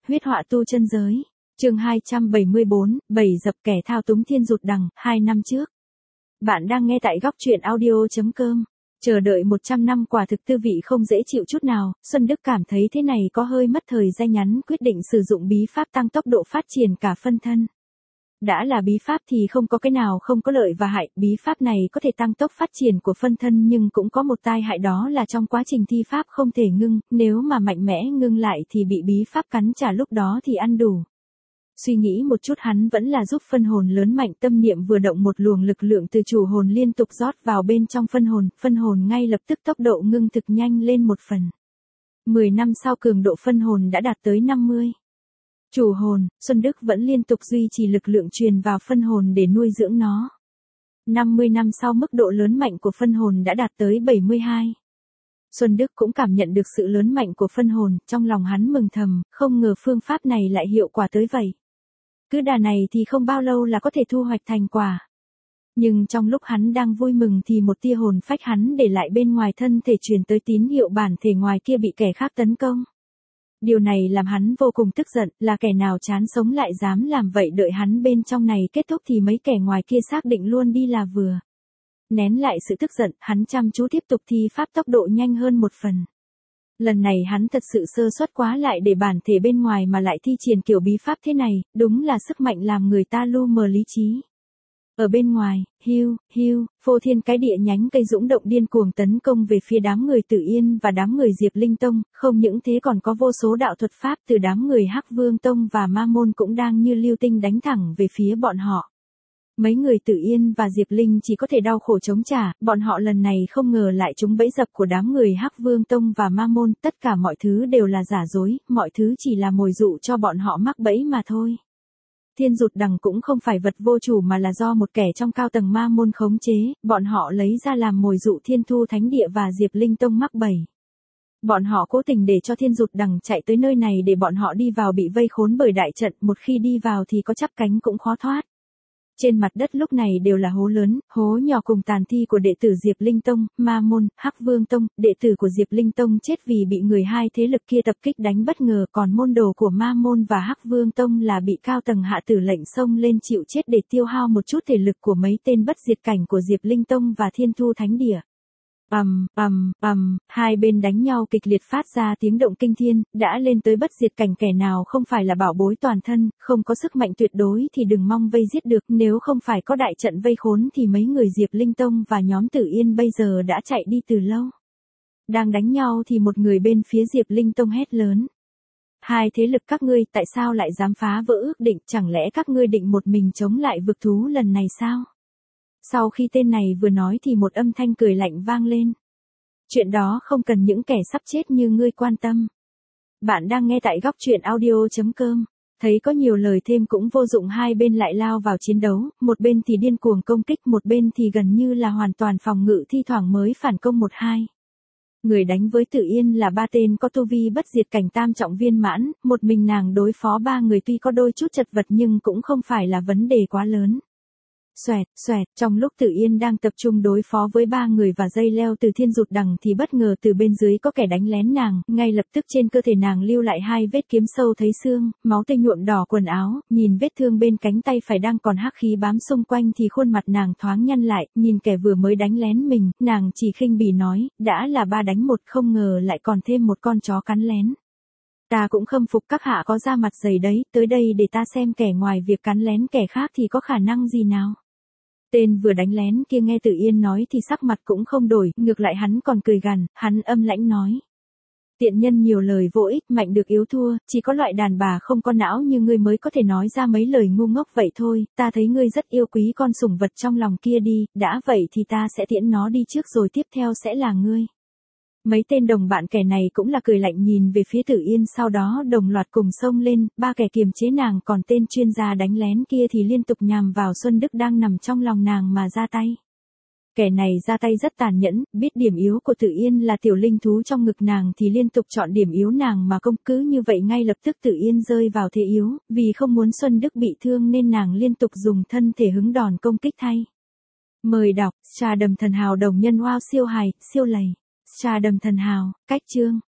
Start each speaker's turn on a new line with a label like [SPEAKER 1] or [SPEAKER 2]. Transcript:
[SPEAKER 1] huyết họa tu chân giới. Chương 274, 7 dập kẻ thao túng Thiên Dụt Đằng, 2 năm trước. Bạn đang nghe tại góc truyện audio.com. Chờ đợi 100 năm quả thực tư vị không dễ chịu chút nào, Xuân Đức cảm thấy thế này có hơi mất thời gian ngắn, quyết định sử dụng bí pháp tăng tốc độ phát triển cả phân thân. Đã là bí pháp thì không có cái nào không có lợi và hại, bí pháp này có thể tăng tốc phát triển của phân thân nhưng cũng có một tai hại, đó là trong quá trình thi pháp không thể ngưng, nếu mà mạnh mẽ ngưng lại thì bị bí pháp cắn trả, lúc đó thì ăn đủ. Suy nghĩ một chút, hắn vẫn là giúp phân hồn lớn mạnh, tâm niệm vừa động một luồng lực lượng từ chủ hồn liên tục rót vào bên trong phân hồn ngay lập tức tốc độ ngưng thực nhanh lên một phần. 10 năm sau cường độ phân hồn đã đạt tới 50. Chủ hồn, Xuân Đức vẫn liên tục duy trì lực lượng truyền vào phân hồn để nuôi dưỡng nó. 50 năm sau mức độ lớn mạnh của phân hồn đã đạt tới 72. Xuân Đức cũng cảm nhận được sự lớn mạnh của phân hồn, trong lòng hắn mừng thầm, không ngờ phương pháp này lại hiệu quả tới vậy. Cứ đà này thì không bao lâu là có thể thu hoạch thành quả. Nhưng trong lúc hắn đang vui mừng thì một tia hồn phách hắn để lại bên ngoài thân thể truyền tới tín hiệu bản thể ngoài kia bị kẻ khác tấn công. Điều này làm hắn vô cùng tức giận, là kẻ nào chán sống lại dám làm vậy, đợi hắn bên trong này kết thúc thì mấy kẻ ngoài kia xác định luôn đi là vừa. Nén lại sự tức giận, hắn chăm chú tiếp tục thi pháp tốc độ nhanh hơn một phần. Lần này hắn thật sự sơ suất quá, lại để bản thể bên ngoài mà lại thi triển kiểu bí pháp thế này, đúng là sức mạnh làm người ta lu mờ lý trí. Ở bên ngoài, hiu, phô thiên cái địa nhánh cây dũng động điên cuồng tấn công về phía đám người Tử Yên và đám người Diệp Linh Tông, không những thế còn có vô số đạo thuật pháp từ đám người Hắc Vương Tông và Ma Môn cũng đang như lưu tinh đánh thẳng về phía bọn họ. Mấy người Tử Yên và Diệp Linh chỉ có thể đau khổ chống trả, bọn họ lần này không ngờ lại trúng bẫy dập của đám người Hắc Vương Tông và Ma Môn, tất cả mọi thứ đều là giả dối, mọi thứ chỉ là mồi dụ cho bọn họ mắc bẫy mà thôi. Thiên Dụt Đằng cũng không phải vật vô chủ mà là do một kẻ trong cao tầng Ma Môn khống chế, bọn họ lấy ra làm mồi dụ Thiên Thu Thánh Địa và Diệp Linh Tông mắc bẫy. Bọn họ cố tình để cho Thiên Dụt Đằng chạy tới nơi này để bọn họ đi vào bị vây khốn bởi đại trận, một khi đi vào thì có chắp cánh cũng khó thoát. Trên mặt đất lúc này đều là hố lớn, hố nhỏ cùng tàn thi của đệ tử Diệp Linh Tông, Ma Môn, Hắc Vương Tông. Đệ tử của Diệp Linh Tông chết vì bị người hai thế lực kia tập kích đánh bất ngờ, còn môn đồ của Ma Môn và Hắc Vương Tông là bị cao tầng hạ tử lệnh xông lên chịu chết để tiêu hao một chút thể lực của mấy tên bất diệt cảnh của Diệp Linh Tông và Thiên Thu Thánh Địa. Hai bên đánh nhau kịch liệt phát ra tiếng động kinh thiên, đã lên tới bất diệt cảnh, kẻ nào không phải là bảo bối toàn thân, không có sức mạnh tuyệt đối thì đừng mong vây giết được, nếu không phải có đại trận vây khốn thì mấy người Diệp Linh Tông và nhóm Tử Yên bây giờ đã chạy đi từ lâu. Đang đánh nhau thì một người bên phía Diệp Linh Tông hét lớn. Hai thế lực các ngươi tại sao lại dám phá vỡ ước định, chẳng lẽ các ngươi định một mình chống lại vực thú lần này sao? Sau khi tên này vừa nói thì một âm thanh cười lạnh vang lên. Chuyện đó không cần những kẻ sắp chết như ngươi quan tâm. Bạn đang nghe tại góc truyện audio.com. Thấy có nhiều lời thêm cũng vô dụng, hai bên lại lao vào chiến đấu, một bên thì điên cuồng công kích, một bên thì gần như là hoàn toàn phòng ngự, thi thoảng mới phản công một hai. Người đánh với Tử Yên là ba tên có tu vi bất diệt cảnh tam trọng viên mãn, một mình nàng đối phó ba người tuy có đôi chút chật vật nhưng cũng không phải là vấn đề quá lớn. Xoẹt, trong lúc Tử Yên đang tập trung đối phó với ba người và dây leo từ Thiên Dụt Đằng thì bất ngờ từ bên dưới có kẻ đánh lén nàng, ngay lập tức trên cơ thể nàng lưu lại hai vết kiếm sâu thấy xương, máu tươi nhuộm đỏ quần áo, nhìn vết thương bên cánh tay phải đang còn hắc khí bám xung quanh thì khuôn mặt nàng thoáng nhăn lại, nhìn kẻ vừa mới đánh lén mình, nàng chỉ khinh bỉ nói, đã là 3 đánh 1 không ngờ lại còn thêm một con chó cắn lén. Ta cũng khâm phục các hạ có da mặt dày đấy, tới đây để ta xem kẻ ngoài việc cắn lén kẻ khác thì có khả năng gì nào. Tên vừa đánh lén kia nghe Tử Yên nói thì sắc mặt cũng không đổi, ngược lại hắn còn cười gằn, hắn âm lãnh nói. Tiện nhân nhiều lời vô ích, mạnh được yếu thua, chỉ có loại đàn bà không có não như ngươi mới có thể nói ra mấy lời ngu ngốc vậy thôi, ta thấy ngươi rất yêu quý con sủng vật trong lòng kia đi, đã vậy thì ta sẽ tiễn nó đi trước rồi tiếp theo sẽ là ngươi. Mấy tên đồng bạn kẻ này cũng là cười lạnh nhìn về phía Tử Yên, sau đó đồng loạt cùng xông lên, ba kẻ kiềm chế nàng, còn tên chuyên gia đánh lén kia thì liên tục nhằm vào Xuân Đức đang nằm trong lòng nàng mà ra tay. Kẻ này ra tay rất tàn nhẫn, biết điểm yếu của Tử Yên là tiểu linh thú trong ngực nàng thì liên tục chọn điểm yếu nàng mà công, cứ như vậy ngay lập tức Tử Yên rơi vào thế yếu, vì không muốn Xuân Đức bị thương nên nàng liên tục dùng thân thể hứng đòn công kích thay. Mời đọc, Trà Đầm Thần Hào đồng nhân wow siêu hài, siêu lầy. Trà Đầm Thần Hào, cách chương.